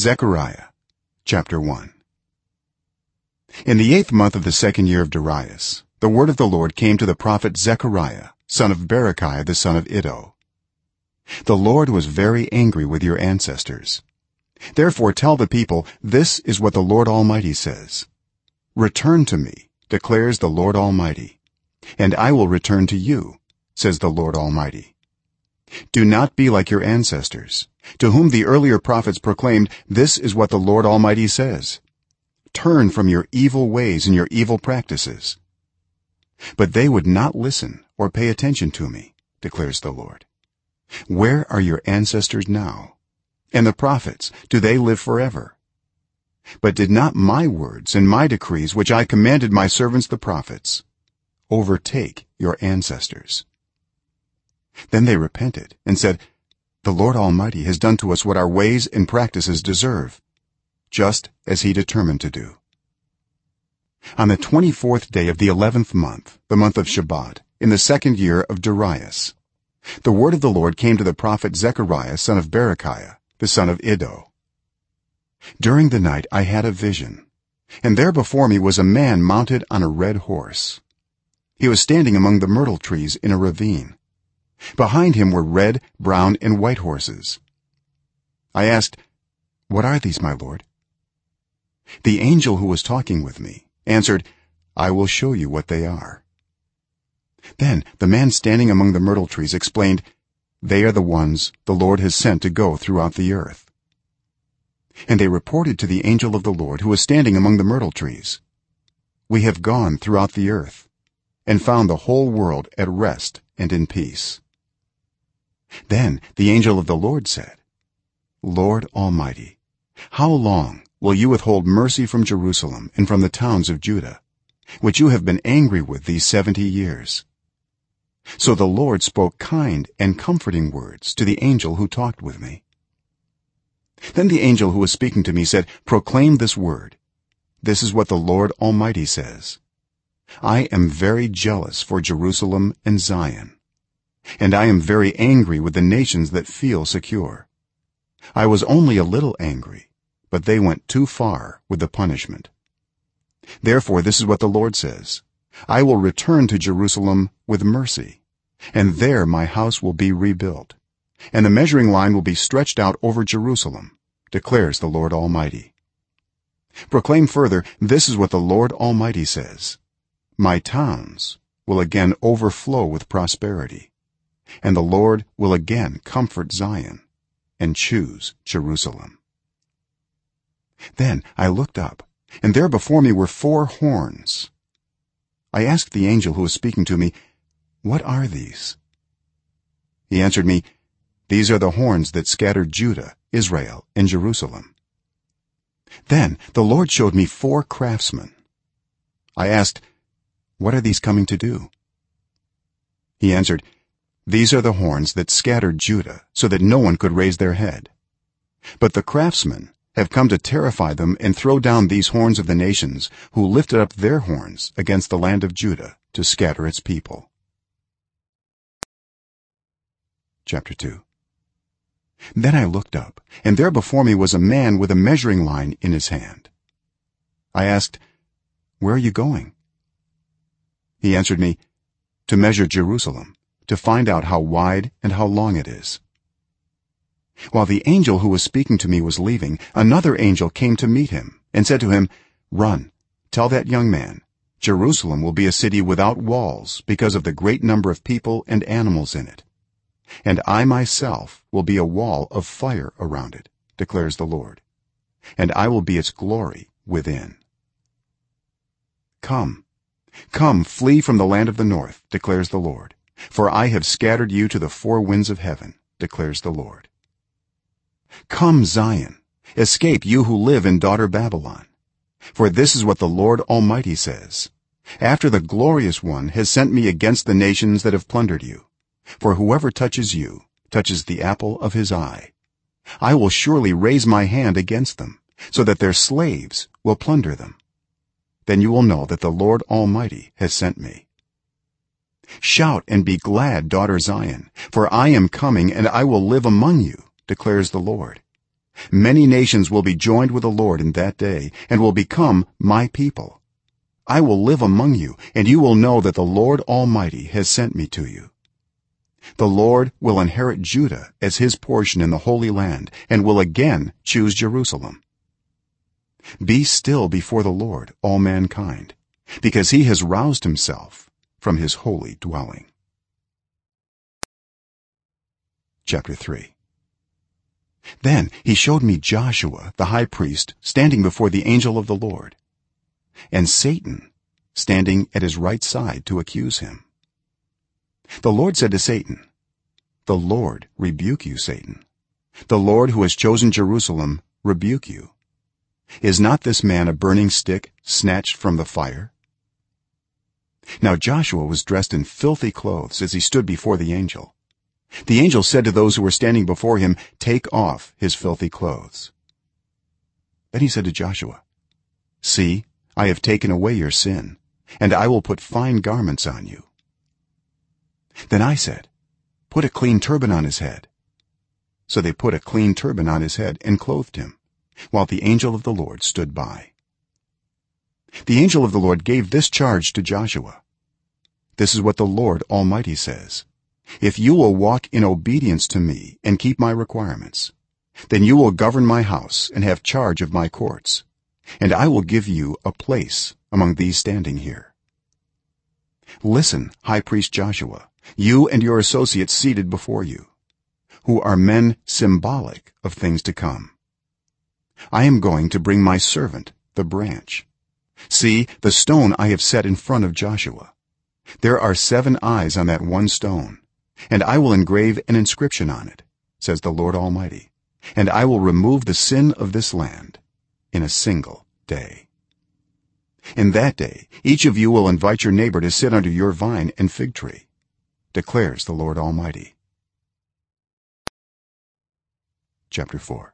Zechariah chapter 1. In the 8th month of the 2nd year of Darius, the word of the Lord came to the prophet Zechariah, son of Berechiah the son of Iddo. The Lord was very angry with your ancestors. Therefore tell the people, this is what the Lord Almighty says: Return to me, declares the Lord Almighty, and I will return to you, says the Lord Almighty. Do not be like your ancestors, to whom the earlier prophets proclaimed, this is what the Lord Almighty says: Turn from your evil ways and your evil practices. But they would not listen or pay attention to me, declares the Lord. Where are your ancestors now? And the prophets, do they live forever? But did not my words and my decrees, which I commanded my servants the prophets, overtake your ancestors? Then they repented and said, the Lord Almighty has done to us what our ways and practices deserve, just as he determined to do. On the 24th day of the 11th month, the month of Shebat, in the 2nd year of Darius, the word of the Lord came to the prophet Zechariah son of Berechiah the son of Iddo. During the night I had a vision, and there before me was a man mounted on a red horse. He was standing among the myrtle trees in a ravine. Behind him were red, brown, and white horses. I asked, what are these, my lord? The angel who was talking with me answered, I will show you what they are. Then the man standing among the myrtle trees explained, they are the ones the Lord has sent to go throughout the earth. And they reported to the angel of the Lord who was standing among the myrtle trees, we have gone throughout the earth and found the whole world at rest and in peace. Then the angel of the Lord said, Lord Almighty, how long will you withhold mercy from Jerusalem and from the towns of Judah, which you have been angry with these 70 years? So the Lord spoke kind and comforting words to the angel who talked with me. Then the angel who was speaking to me said, proclaim this word. This is what the Lord Almighty says: I am very jealous for Jerusalem and Zion, and I am very angry with the nations that feel secure. I was only a little angry, but they went too far with the punishment. Therefore this is what the Lord says: I will return to Jerusalem with mercy, and there my house will be rebuilt, and the measuring line will be stretched out over Jerusalem, declares the Lord Almighty. Proclaim further, this is what the Lord Almighty says: my towns will again overflow with prosperity, and the Lord will again comfort Zion and choose Jerusalem. Then I looked up, and there before me were 4 horns. I asked the angel who was speaking to me, what are these? He answered me, these are the horns that scattered Judah, Israel, and Jerusalem. Then the Lord showed me 4 craftsmen. I asked, what are these coming to do? He answered, these are the horns that scattered Judah so that no one could raise their head. But the craftsmen have come to terrify them and throw down these horns of the nations who lifted up their horns against the land of Judah to scatter its people. Chapter 2. Then I looked up, and there before me was a man with a measuring line in his hand. I asked, where are you going? He answered me, to measure Jerusalem, to find out how wide and how long it is. While the angel who was speaking to me was leaving, another angel came to meet him and said to him, run, tell that young man, Jerusalem will be a city without walls because of the great number of people and animals in it, and I myself will be a wall of fire around it, declares the Lord, and I will be its glory within. Come, flee from the land of the north, declares the Lord, for I have scattered you to the 4 winds of heaven, declares the Lord. Come, Zion, escape, you who live in daughter Babylon, for this is what the Lord Almighty says: after the glorious one has sent me against the nations that have plundered you, for whoever touches you touches the apple of his eye, I will surely raise my hand against them, so that their slaves will plunder them. Then you will know that the Lord Almighty has sent me. Shout and be glad, daughter Zion, for I am coming and I will live among you, declares the Lord. many nations will be joined with the lord in that day and will become my people. I will live among you, and you will know that the Lord Almighty has sent me to you. The Lord will inherit Judah as his portion in the Holy Land and will again choose Jerusalem. Be still before the Lord, all mankind, because he has roused himself from his holy dwelling. Chapter 3. Then he showed me Joshua the high priest standing before the angel of the Lord, and Satan standing at his right side to accuse him. The Lord said to Satan, "The Lord rebuke you, Satan. The Lord who has chosen Jerusalem rebuke you. Is not this man a burning stick snatched from the fire?" Now Joshua was dressed in filthy clothes as he stood before the angel. The angel said to those who were standing before him, "Take off his filthy clothes." Then he said to Joshua, "See, I have taken away your sin, and I will put fine garments on you." Then I said, "Put a clean turban on his head." So they put a clean turban on his head and clothed him, while the angel of the Lord stood by. The angel of the Lord gave this charge to Joshua: "This is what the Lord Almighty says: if you will walk in obedience to me and keep my requirements, then you will govern my house and have charge of my courts, and I will give you a place among these standing here. Listen, high priest Joshua, you and your associates seated before you, who are men symbolic of things to come. I am going to bring my servant, the branch. See, the stone I have set in front of Joshua. There are 7 eyes on that one stone, and I will engrave an inscription on it, says the Lord Almighty, and I will remove the sin of this land in a single day. In that day each of you will invite your neighbor to sit under your vine and fig tree, declares the Lord Almighty. Chapter 4.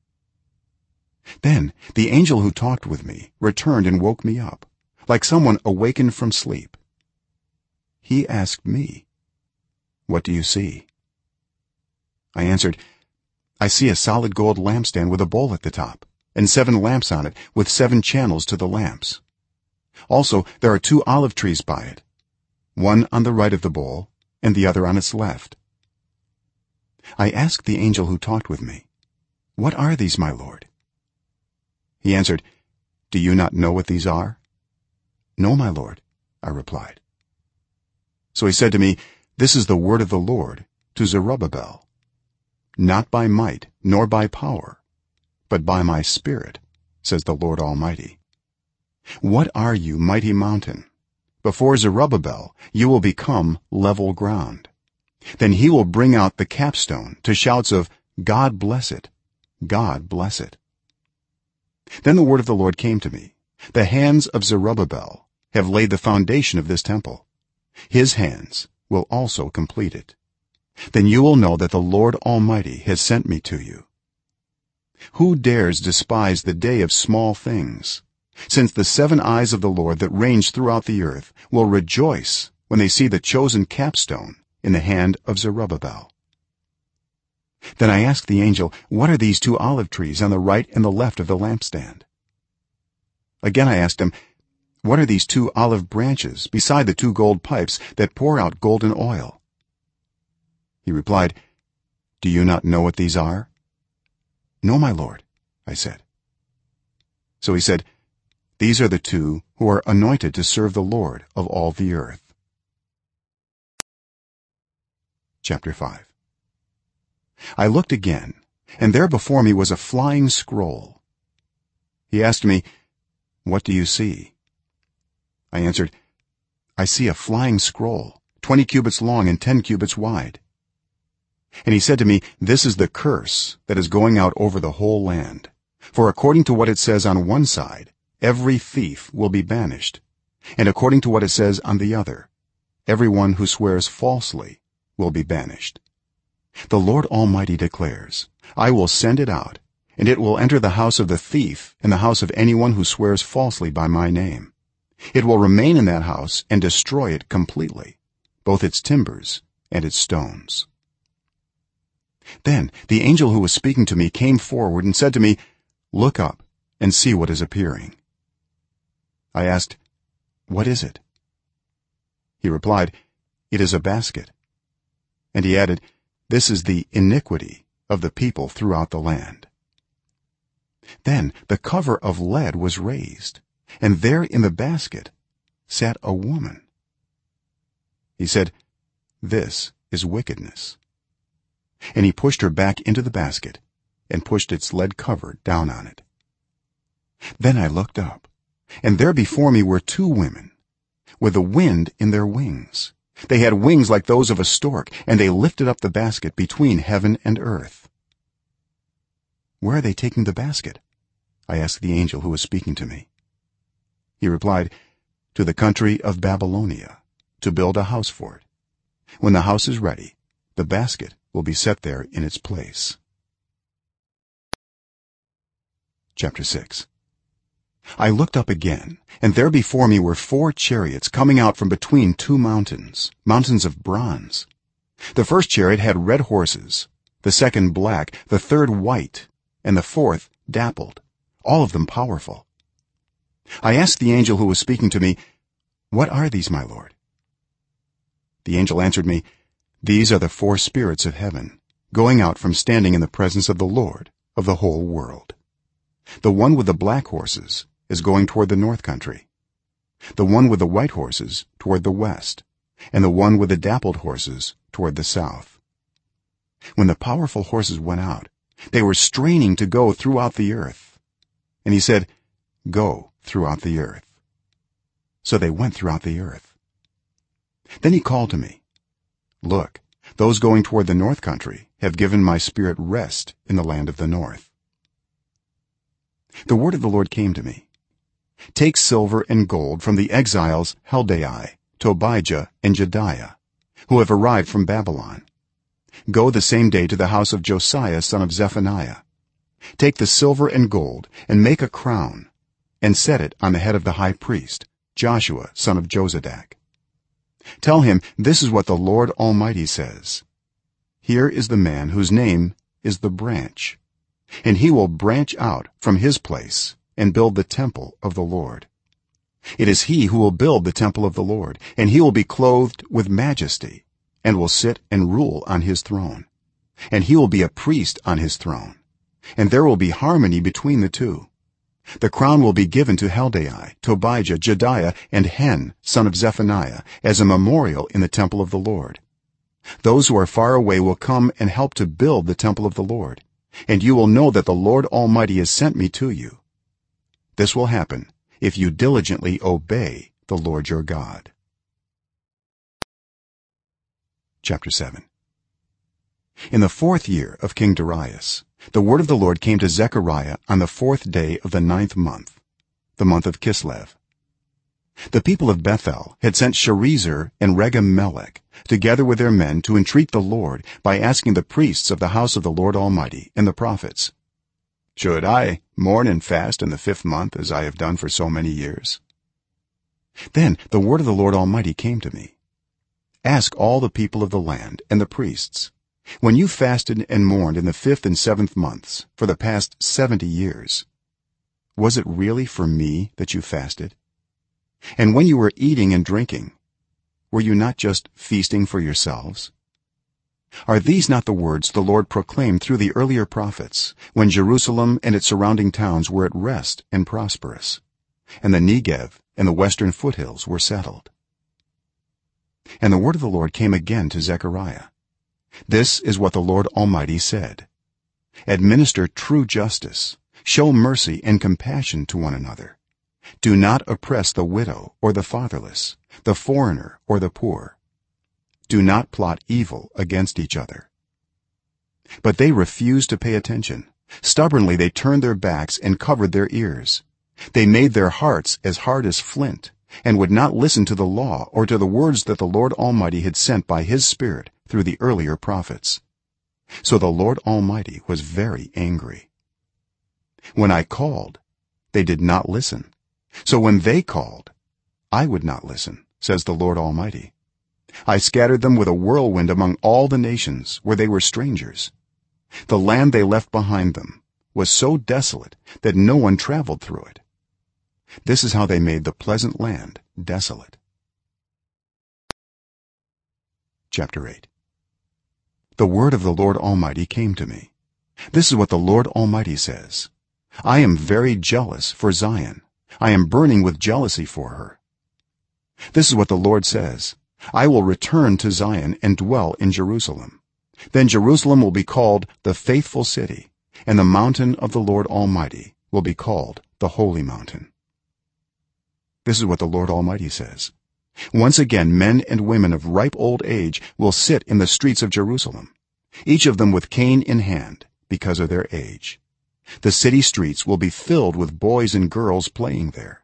Then the angel who talked with me returned and woke me up, like someone awakened from sleep. He asked me, "What do you see?" I answered, "I see a solid gold lampstand with a bowl at the top, and 7 lamps on it with 7 channels to the lamps. Also there are 2 olive trees by it, one on the right of the bowl and the other on its left." I asked the angel who talked with me, "What are these, my lord?" He answered, "Do you not know what these are?" "No, my lord," I replied. So he said to me, "This is the word of the Lord to Zerubbabel. Not by might nor by power, but by my spirit, says the Lord Almighty. What are you, mighty mountain? Before Zerubbabel you will become level ground. Then he will bring out the capstone to shouts of, 'God bless it, God bless it.'" Then the word of the Lord came to me: "The hands of Zerubbabel have laid the foundation of this temple. His hands will also complete it. Then you will know that the Lord Almighty has sent me to you. Who dares despise the day of small things? Since the 7 eyes of the Lord that range throughout the earth will rejoice when they see the chosen capstone in the hand of Zerubbabel." Then I asked the angel, "What are these 2 olive trees on the right and the left of the lampstand?" Again I asked him, "What are these 2 olive branches beside the 2 gold pipes that pour out golden oil?" He replied, "Do you not know what these are?" "No, my lord," I said. So he said, "These are the 2 who are anointed to serve the Lord of all the earth." Chapter 5. I looked again, and there before me was a flying scroll. He asked me, "What do you see?" I answered, "I see a flying scroll, 20 cubits long and 10 cubits wide." And he said to me, "This is the curse that is going out over the whole land. For according to what it says on one side, every thief will be banished, and according to what it says on the other, everyone who swears falsely will be banished. The Lord Almighty declares, I will send it out, and it will enter the house of the thief and the house of anyone who swears falsely by my name. It will remain in that house and destroy it completely, both its timbers and its stones." then the angel who was speaking to me came forward and said to me, look up and see what is appearing. I asked, what is it? He replied, it is a basket. And he added, this is the iniquity of the people throughout the land. Then the cover of lead was raised, and there in the basket sat a woman. He said, this is wickedness. And he pushed her back into the basket and pushed its lead cover down on it. Then I looked up, and there before me were two women with the wind in their wings. They had wings like those of a stork, and they lifted up the basket between heaven and earth. Where are they taking the basket? I asked the angel who was speaking to me. He replied, to the country of Babylonia, to build a house for it. When the house is ready, the basket will be set there in its place. Chapter 6. I looked up again, and there before me were 4 chariots coming out from between 2 mountains of bronze. The first chariot had red horses, the second black, the third white, and the fourth dappled, all of them powerful. I asked the angel who was speaking to me, what are these, my lord? The angel answered me, these are the 4 spirits of heaven going out from standing in the presence of the Lord of the whole world. The one with the black horses is going toward the north country, the one with the white horses toward the west, and the one with the dappled horses toward the south. When the powerful horses went out, they were straining to go throughout the earth, and he said, go throughout the earth. So they went throughout the earth. Then he called to me, look, those going toward the north country have given my spirit rest in the land of the north. The word of the Lord came to me, take silver and gold from the exiles Heldai, Tobijah, and Jedaiah, who have arrived from Babylon. Go the same day to the house of Josiah son of Zephaniah. Take the silver and gold and make a crown and set it on the head of the high priest Joshua son of Jozadak. Tell him, this is what the Lord Almighty says, here is the man whose name is the branch, and he will branch out from his place and build the temple of the Lord. It is he who will build the temple of the Lord, and he will be clothed with majesty and will sit and rule on his throne, and he will be a priest on his throne, and there will be harmony between the two. The crown will be given to Heldai, Tobijah, Jedaiah, and Hen son of Zephaniah as a memorial in the temple of the Lord. Those who are far away will come and help to build the temple of the Lord, and you will know that the Lord Almighty has sent me to you. This will happen if you diligently obey the Lord your God. Chapter 7. In the 4th year of King Darius, the word of the Lord came to Zechariah on the 4th day of the 9th month, the month of Kislev. The people of Bethel had sent Sharezer and Regem-melech together with their men to entreat the Lord by asking the priests of the house of the Lord Almighty and the prophets, should I mourn and fast in the 5th month as I have done for so many years? Then the word of the Lord Almighty came to me, ask all the people of the land and the priests, when you fasted and mourned in the 5th and 7th months for the past 70 years, was it really for me that you fasted? And when you were eating and drinking, were you not just feasting for yourselves? Are these not the words the Lord proclaimed through the earlier prophets, when Jerusalem and its surrounding towns were at rest and prosperous, and the Negev and the western foothills were settled? And the word of the Lord came again to Zechariah, this is what the Lord Almighty said, administer true justice, show mercy and compassion to one another, do not oppress the widow or the fatherless, the foreigner or the poor, do not plot evil against each other. But they refused to pay attention. Stubbornly they turned their backs and covered their ears. They made their hearts as hard as flint and would not listen to the law or to the words that the Lord Almighty had sent by his Spirit through the earlier prophets. So the Lord Almighty was very angry. When I called, they did not listen. So when they called, I would not listen, says the Lord Almighty. I scattered them with a whirlwind among all the nations where they were strangers, the land they left behind them was so desolate that no one traveled through it. This is how they made the pleasant land desolate. Chapter 8. The word of the Lord Almighty came to me. This is what the Lord Almighty says: I am very jealous for Zion. I am burning with jealousy for her. This is what the Lord says: I will return to Zion and dwell in Jerusalem. Then Jerusalem will be called the faithful city, and the mountain of the Lord Almighty will be called the holy mountain. This is what the Lord Almighty says: once again men and women of ripe old age will sit in the streets of Jerusalem, each of them with cane in hand, because of their age. The city streets will be filled with boys and girls playing there.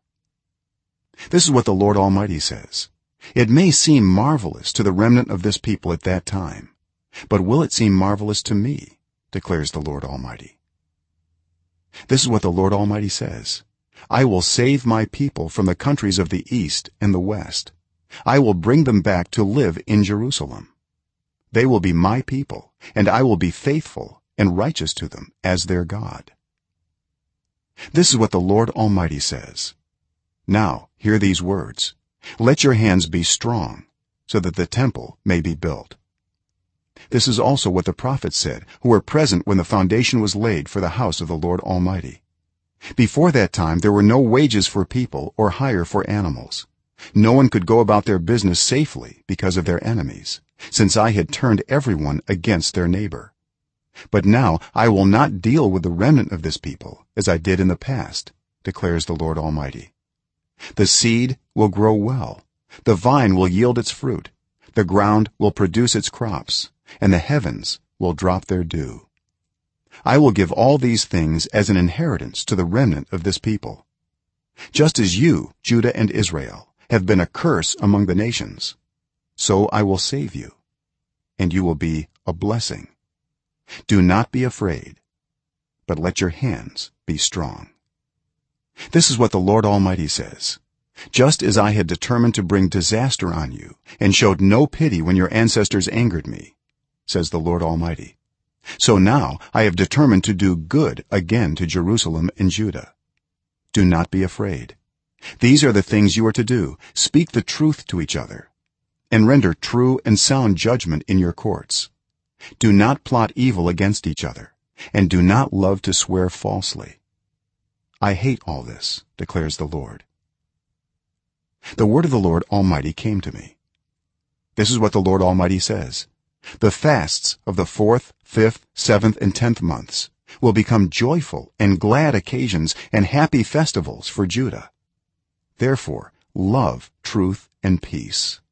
This is what the Lord Almighty says: it may seem marvelous to the remnant of this people at that time, but will it seem marvelous to me, declares the Lord Almighty. This is what the Lord Almighty says: I will save my people from the countries of the east and the west. I will bring them back to live in Jerusalem. They will be my people, and I will be faithful and righteous to them as their God. This is what the Lord Almighty says: now hear these words. Let your hands be strong, so that the temple may be built. This is also what the prophets said, who were present when the foundation was laid for the house of the Lord Almighty. Before that time there were no wages for people or hire for animals. No one could go about their business safely because of their enemies, since I had turned everyone against their neighbor. But now I will not deal with the remnant of this people as I did in the past, declares the Lord Almighty. The seed will grow well, the vine will yield its fruit, the ground will produce its crops, and the heavens will drop their dew. I will give all these things as an inheritance to the remnant of this people. Just as you, Judah and Israel, have been a curse among the nations, so I will save you, and you will be a blessing. Do not be afraid, but let your hands be strong. This is what the Lord Almighty says: just as I had determined to bring disaster on you and showed no pity when your ancestors angered me, says the Lord Almighty, so now I have determined to do good again to Jerusalem and Judah. Do not be afraid. These are the things you are to do: speak the truth to each other, and render true and sound judgment in your courts. Do not plot evil against each other, and do not love to swear falsely. I hate all this, declares the Lord. The word of the Lord Almighty came to me. This is what the Lord Almighty says: the fasts of the 4th, 5th, 7th and 10th months will become joyful and glad occasions and happy festivals for Judah. Therefore love truth and peace.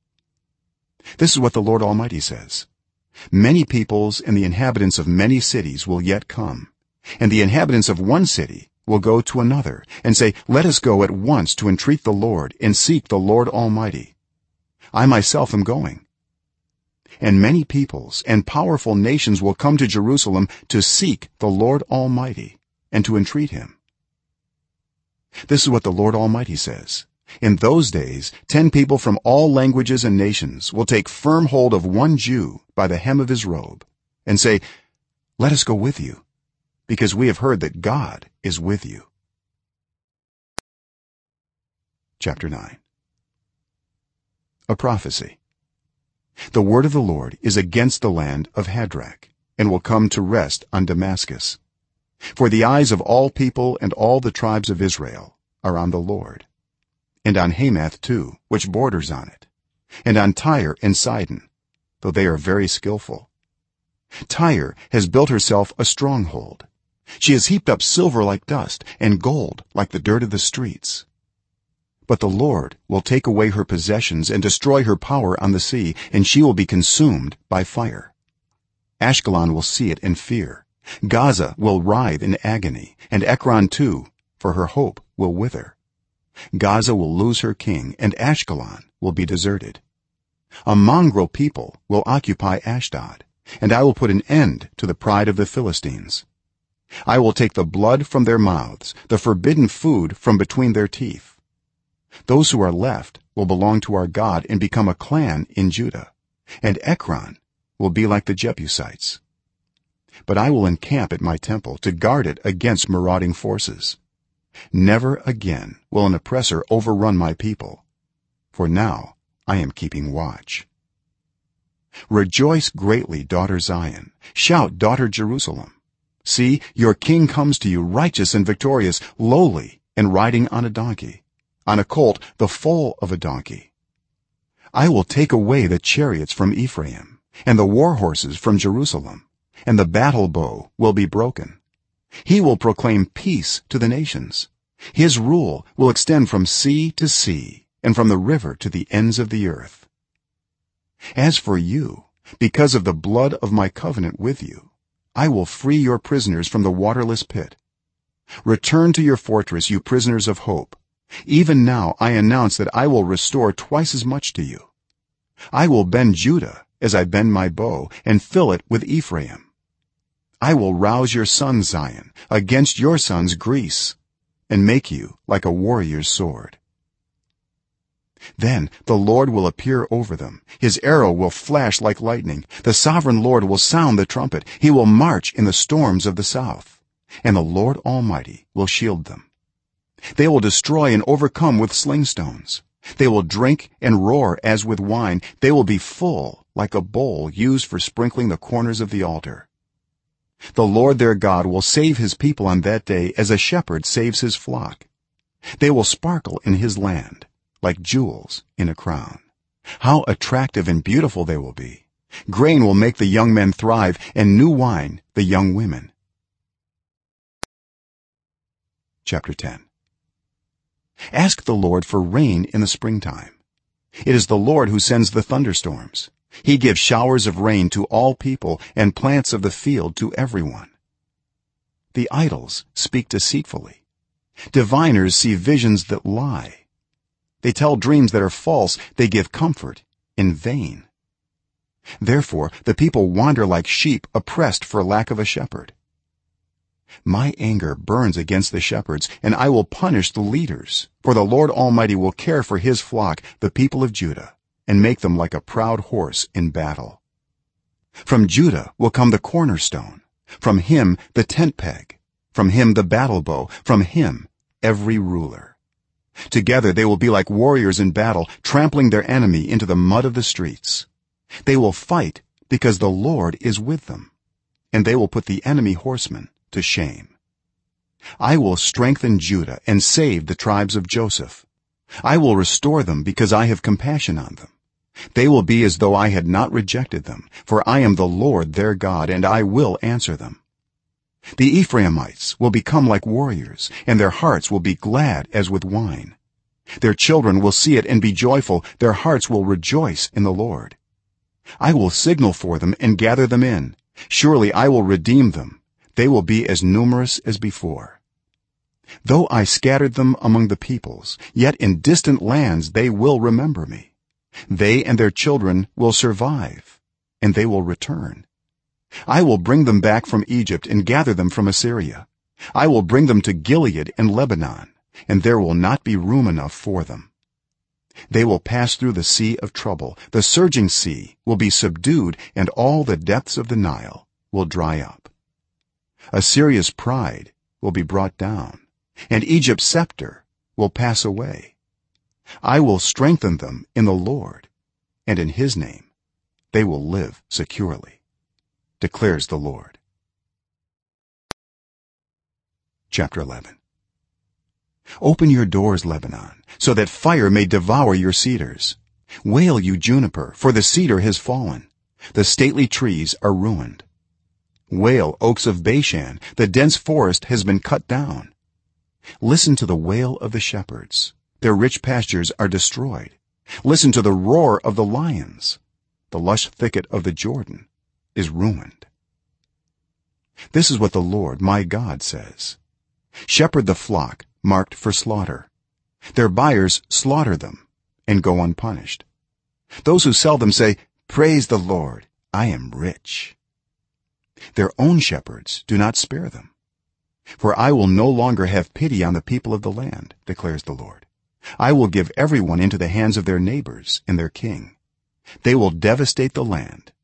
This is what the Lord Almighty says: many peoples and the inhabitants of many cities will yet come, and the inhabitants of one city will go to another and say, let us go at once to entreat the Lord and seek the Lord Almighty. I myself am going. And many peoples and powerful nations will come to Jerusalem to seek the Lord Almighty and to entreat him. This is what the Lord Almighty says: in those days 10 people from all languages and nations will take firm hold of one Jew by the hem of his robe and say, let us go with you, because we have heard that God is with you. Chapter 9. A prophecy. The word of the Lord is against the land of Hadrach, and will come to rest on Damascus. For the eyes of all people and all the tribes of Israel are on the Lord, and on Hamath too, which borders on it, and on Tyre and Sidon, though they are very skillful. Tyre has built herself a stronghold. She has heaped up silver like dust and gold like the dirt of the streets. But the Lord will take away her possessions and destroy her power on the sea, and she will be consumed by fire. Ashkelon will see it and fear. Gaza will writhe in agony, and Ekron too, for her hope will wither. Gaza will lose her king, and Ashkelon will be deserted. A mongrel people will occupy Ashdod, and I will put an end to the pride of the Philistines. I will take the blood from their mouths, the forbidden food from between their teeth. Those who are left will belong to our God and become a clan in Judah, and Ekron will be like the Jebusites. but I will encamp at my temple to guard it against marauding forces. Never again will an oppressor overrun my people, for now I am keeping watch. Rejoice greatly, daughter Zion. Shout, daughter Jerusalem. See, your king comes to you, righteous and victorious, lowly and riding on a donkey, on a colt, the foal of a donkey. I will take away the chariots from Ephraim and the war horses from Jerusalem, and the battle bow will be broken. He will proclaim peace to the nations. His rule will extend from sea to sea and from the river to the ends of the earth. As for you, because of the blood of my covenant with you, I will free your prisoners from the waterless pit. Return to your fortress, you prisoners of hope. Even now I announce that I will restore twice as much to you. I will bend Judah as I bend my bow and fill it with Ephraim. I will rouse your son Zion against your sons Greece and make you like a warrior's sword. Then the Lord will appear over them. His arrow will flash like lightning. The sovereign Lord will sound the trumpet. He will march in the storms of the south, and the Lord Almighty will shield them. They will destroy and overcome with sling stones. They will drink and roar as with wine. They will be full like a bowl used for sprinkling the corners of the altar. The Lord their God will save his people on that day as a shepherd saves his flock. They will sparkle in his land like jewels in a crown. How attractive and beautiful they will be. Grain will make the young men thrive, and new wine the young women. Chapter 10. Ask the Lord for rain in the springtime. It is the Lord who sends the thunderstorms. He gives showers of rain to all people and plants of the field to everyone. The idols speak deceitfully. Diviners see visions that lie. They tell dreams that are false. They give comfort in vain. Therefore the people wander like sheep oppressed for lack of a shepherd. My anger burns against the shepherds, and I will punish the leaders, for the Lord Almighty will care for his flock, the people of Judah, and make them like a proud horse in battle. From Judah will come the cornerstone, from him the tent peg, from him the battle bow, from him every ruler. Together they will be like warriors in battle, trampling their enemy into the mud of the streets. They will fight because the Lord is with them, and they will put the enemy horsemen to shame. I will strengthen Judah and save the tribes of Joseph. I will restore them because I have compassion on them. They will be as though I had not rejected them, for I am the Lord their God, and I will answer them. The Ephraimites will become like warriors, and their hearts will be glad as with wine. Their children will see it and be joyful. Their hearts will rejoice in the Lord. I will signal for them and gather them in. Surely I will redeem them. They will be as numerous as before. Though I scattered them among the peoples, yet in distant lands they will remember me. They and their children will survive, and they will return. I will bring them back from Egypt and gather them from Assyria. I will bring them to Gilead and Lebanon, and there will not be room enough for them. They will pass through the sea of trouble. The surging sea will be subdued, and all the depths of the Nile will dry up. Assyria's pride will be brought down, and Egypt's scepter will pass away. I will strengthen them in the Lord, and in his name they will live securely, declares the Lord. Chapter 11. Open your doors, Lebanon, so that fire may devour your cedars. Wail, you juniper, for the cedar has fallen. The stately trees are ruined. Wail, oaks of Bashan, the dense forest has been cut down. Listen to the wail of the shepherds. Their rich pastures are destroyed. Listen to the roar of the lions. The lush thicket of the Jordan is ruined. This is what the Lord my God says: shepherd the flock marked for slaughter. Their buyers slaughter them and go unpunished. Those who sell them say, praise the Lord, I am rich. Their own shepherds do not spare them, for I will no longer have pity on the people of the land, declares the Lord. I will give everyone into the hands of their neighbors and their king. They will devastate the land.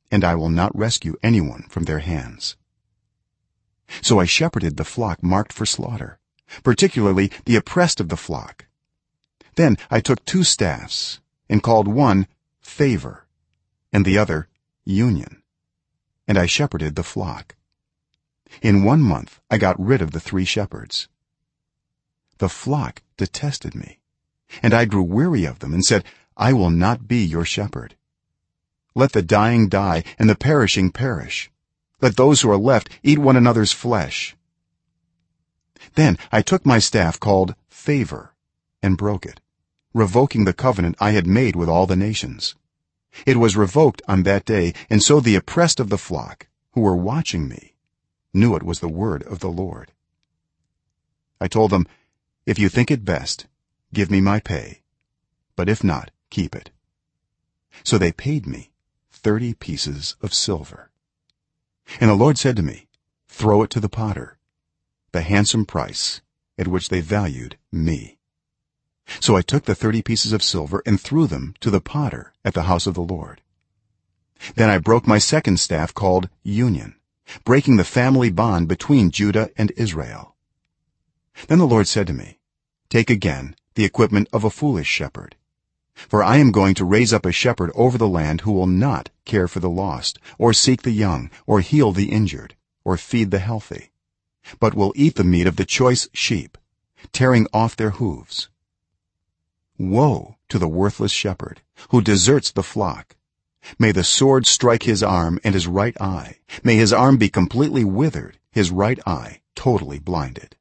and I will not rescue anyone from their hands. So I shepherded the flock marked for slaughter, particularly the oppressed of the flock. Then I took 2 staffs and called one Favor and the other Union, and I shepherded the flock. In 1 month I got rid of the 3 shepherds. The flock detested me, and I grew weary of them and said, I will not be your shepherd. Let the dying die and the perishing perish. Let those who are left eat one another's flesh. Then I took my staff called Favor and broke it, revoking the covenant I had made with all the nations. It was revoked on that day, and so the oppressed of the flock, who were watching me, knew it was the word of the Lord. I told them, if you think it best, give me my pay, but if not, keep it. So they paid me 30 pieces of silver. And the Lord said to me, throw it to the potter, the handsome price at which they valued me. So I took the 30 pieces of silver and threw them to the potter at the house of the Lord. Then I broke my second staff called Union, breaking the family bond between Judah and Israel. Then the Lord said to me, take again the equipment of a foolish shepherd, for I am going to raise up a shepherd over the land who will not care for the lost, or seek the young, or heal the injured, or feed the healthy, but will eat the meat of the choice sheep, tearing off their hooves. Woe to the worthless shepherd who deserts the flock. May the sword strike his arm and his right eye. May his arm be completely withered, his right eye totally blinded.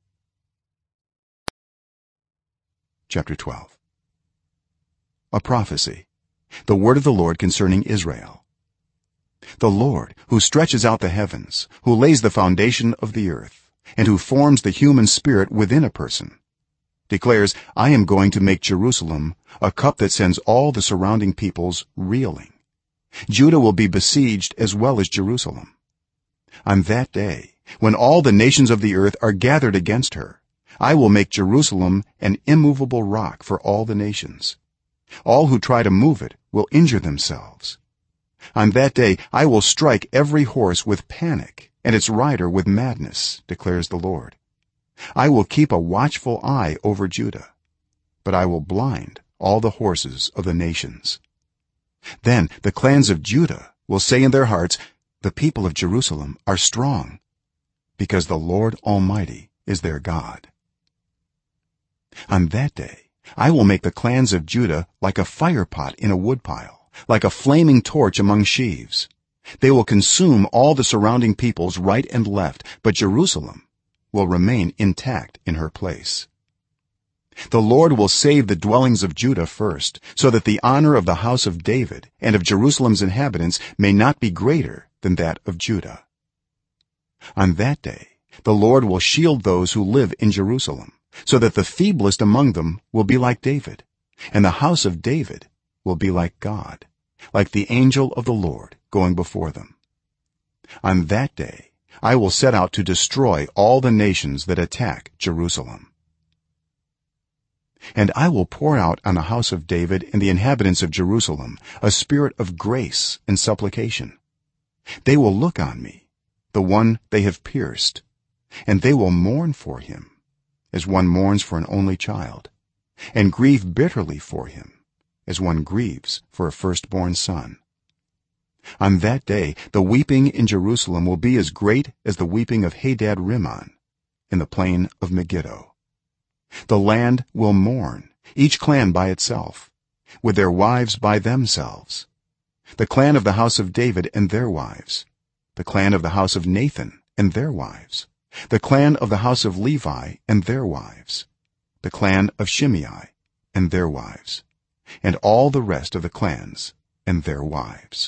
Chapter 12. A prophecy, the word of the Lord concerning Israel. The Lord, who stretches out the heavens, who lays the foundation of the earth, and who forms the human spirit within a person, declares, I am going to make Jerusalem a cup that sends all the surrounding peoples reeling. Judah will be besieged as well as Jerusalem. On that day, when all the nations of the earth are gathered against her, I will make Jerusalem an immovable rock for all the nations. All who try to move it will injure themselves. On that day I will strike every horse with panic and its rider with madness, declares the Lord. I will keep a watchful eye over Judah, but I will blind all the horses of the nations. Then the clans of Judah will say in their hearts, the people of Jerusalem are strong, because the Lord Almighty is their God. On that day I will make the clans of Judah like a fire pot in a woodpile, like a flaming torch among sheaves. They will consume all the surrounding peoples right and left, but Jerusalem will remain intact in her place. The Lord will save the dwellings of Judah first, so that the honor of the house of David and of Jerusalem's inhabitants may not be greater than that of Judah. On that day the Lord will shield those who live in Jerusalem, so that the feeblest among them will be like David, and the house of David will be like God, like the angel of the Lord going before them. On that day I will set out to destroy all the nations that attack Jerusalem. And I will pour out on the house of David and the inhabitants of Jerusalem a spirit of grace and supplication. They will look on me, the one they have pierced, and they will mourn for him as one mourns for an only child, and grieve bitterly for him as one grieves for a firstborn son. On that day the weeping in Jerusalem will be as great as the weeping of Hadad Rimmon in the plain of Megiddo. The land will mourn, each clan by itself, with their wives by themselves, the clan of the house of David and their wives, the clan of the house of Nathan and their wives, the clan of the house of Levi and their wives, the clan of Shimei and their wives, and all the rest of the clans and their wives.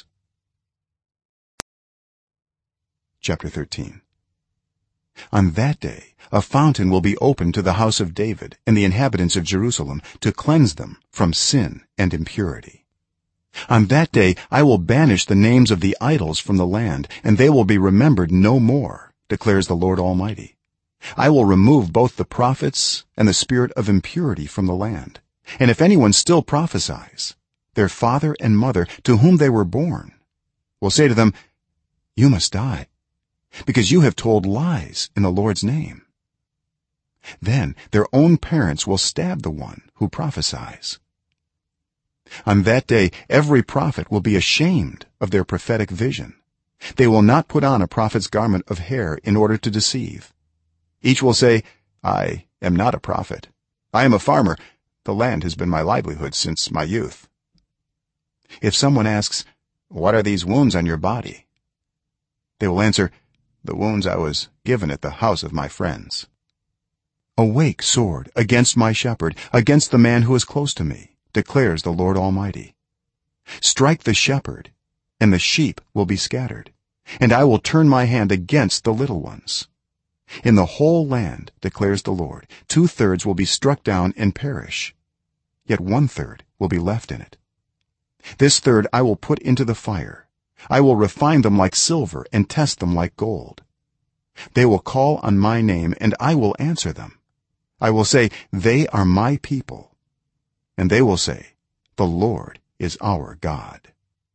Chapter 13. On that day a fountain will be opened to the house of David and the inhabitants of Jerusalem to cleanse them from sin and impurity. On that day I will banish the names of the idols from the land, and they will be remembered no more, declares the Lord Almighty. I will remove both the prophets and the spirit of impurity from the land, and if anyone still prophesies, their father and mother to whom they were born will say to them, you must die, because you have told lies in the Lord's name. Then their own parents will stab the one who prophesies. On that day every prophet will be ashamed of their prophetic vision. They will not put on a prophet's garment of hair in order to deceive. Each will say, I am not a prophet. I am a farmer. The land has been my livelihood since my youth. If someone asks, what are these wounds on your body? They will answer, the wounds I was given at the house of my friends. Awake, sword, against my shepherd, against the man who is close to me, declares the Lord Almighty. Strike the shepherd, and the sheep will be scattered, and I will turn my hand against the little ones. In the whole land, declares the Lord, 2/3 will be struck down and perish, yet 1/3 will be left in it. This third I will put into the fire. I will refine them like silver and test them like gold. They will call on my name, and I will answer them. I will say, they are my people, and they will say, the Lord is our God.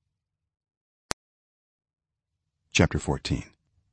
Chapter 14.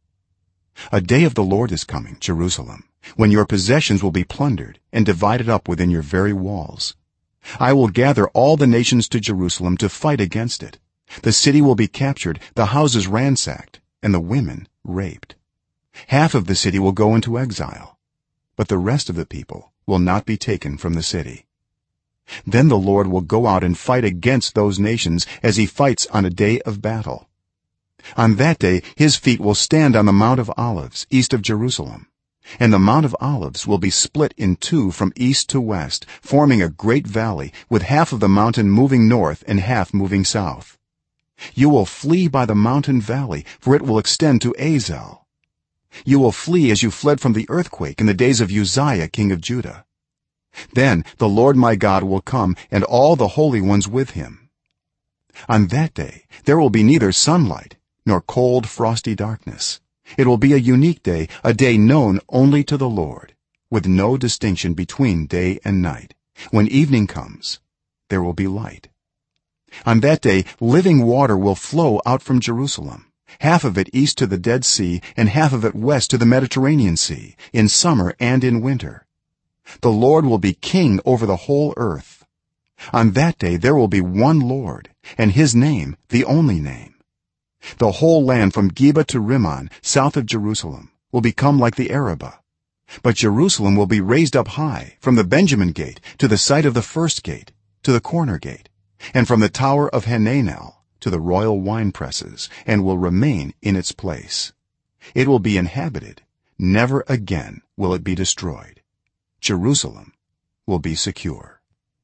A day of the Lord is coming, Jerusalem, when your possessions will be plundered and divided up within your very walls. I will gather all the nations to Jerusalem to fight against it. The city will be captured, the houses ransacked, and the women raped. Half of the city will go into exile, but the rest of the people will not be taken from the city. Then the Lord will go out and fight against those nations as he fights on a day of battle. On that day his feet will stand on the Mount of Olives east of Jerusalem, and the Mount of Olives will be split in two from east to west, forming a great valley, with half of the mountain moving north and half moving south. You will flee by the mountain valley, for it will extend to Azel. You will flee as you fled from the earthquake in the days of Uzziah king of Judah. Then the Lord my God will come, and all the holy ones with him. On that day there will be neither sunlight nor cold frosty darkness. It will be a unique day, a day known only to the Lord, with no distinction between day and night. When evening comes, there will be light. On that day living water will flow out from Jerusalem, half of it east to the Dead Sea and half of it west to the Mediterranean Sea, in summer and in winter. The Lord will be king over the whole earth. On that day there will be one Lord, and his name the only name. The whole land from Geba to Rimmon, south of Jerusalem, will become like the Arabah, but Jerusalem will be raised up high, from the Benjamin gate to the site of the first gate, to the corner gate, and from the tower of Hananel to the royal wine presses, and will remain in its place. It will be inhabited, never again will it be destroyed. Jerusalem will be secure.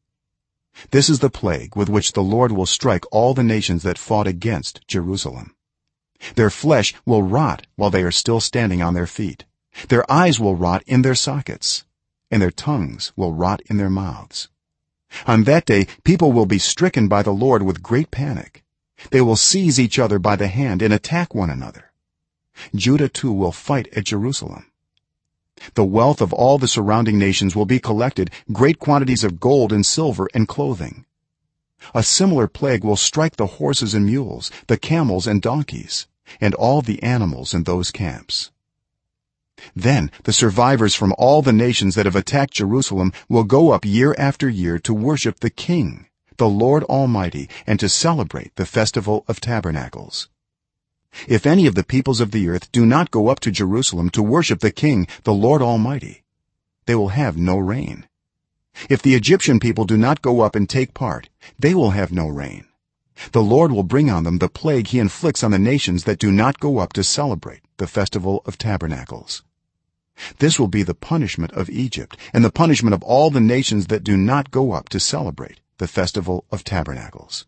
This is the plague with which the Lord will strike all the nations that fought against Jerusalem. Their flesh will rot while they are still standing on their feet. Their eyes will rot in their sockets, and their tongues will rot in their mouths. On that day people will be stricken by the Lord with great panic. They will seize each other by the hand and attack one another. Judah too will fight at Jerusalem. The wealth of all the surrounding nations will be collected, great quantities of gold and silver and clothing. A similar plague will strike the horses and mules, the camels and donkeys, and all the animals in those camps. Then the survivors from all the nations that have attacked Jerusalem will go up year after year to worship the King, the Lord Almighty, and to celebrate the festival of tabernacles. If any of the peoples of the earth do not go up to Jerusalem to worship the King, the Lord Almighty, they will have no rain. If the Egyptian people do not go up and take part, they will have no rain. The Lord will bring on them the plague he inflicts on the nations that do not go up to celebrate the festival of tabernacles. This will be the punishment of Egypt and the punishment of all the nations that do not go up to celebrate the festival of tabernacles.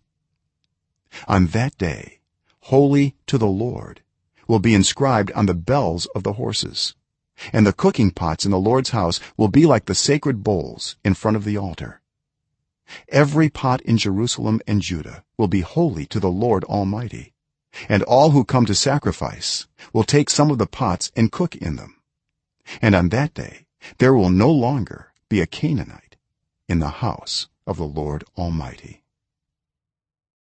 On that day, holy to the Lord will be inscribed on the bells of the horses, and the cooking pots in the Lord's house will be like the sacred bowls in front of the altar. Every pot in Jerusalem and Judah will be holy to the Lord Almighty, and all who come to sacrifice will take some of the pots and cook in them. And on that day there will no longer be a Canaanite in the house of the Lord Almighty.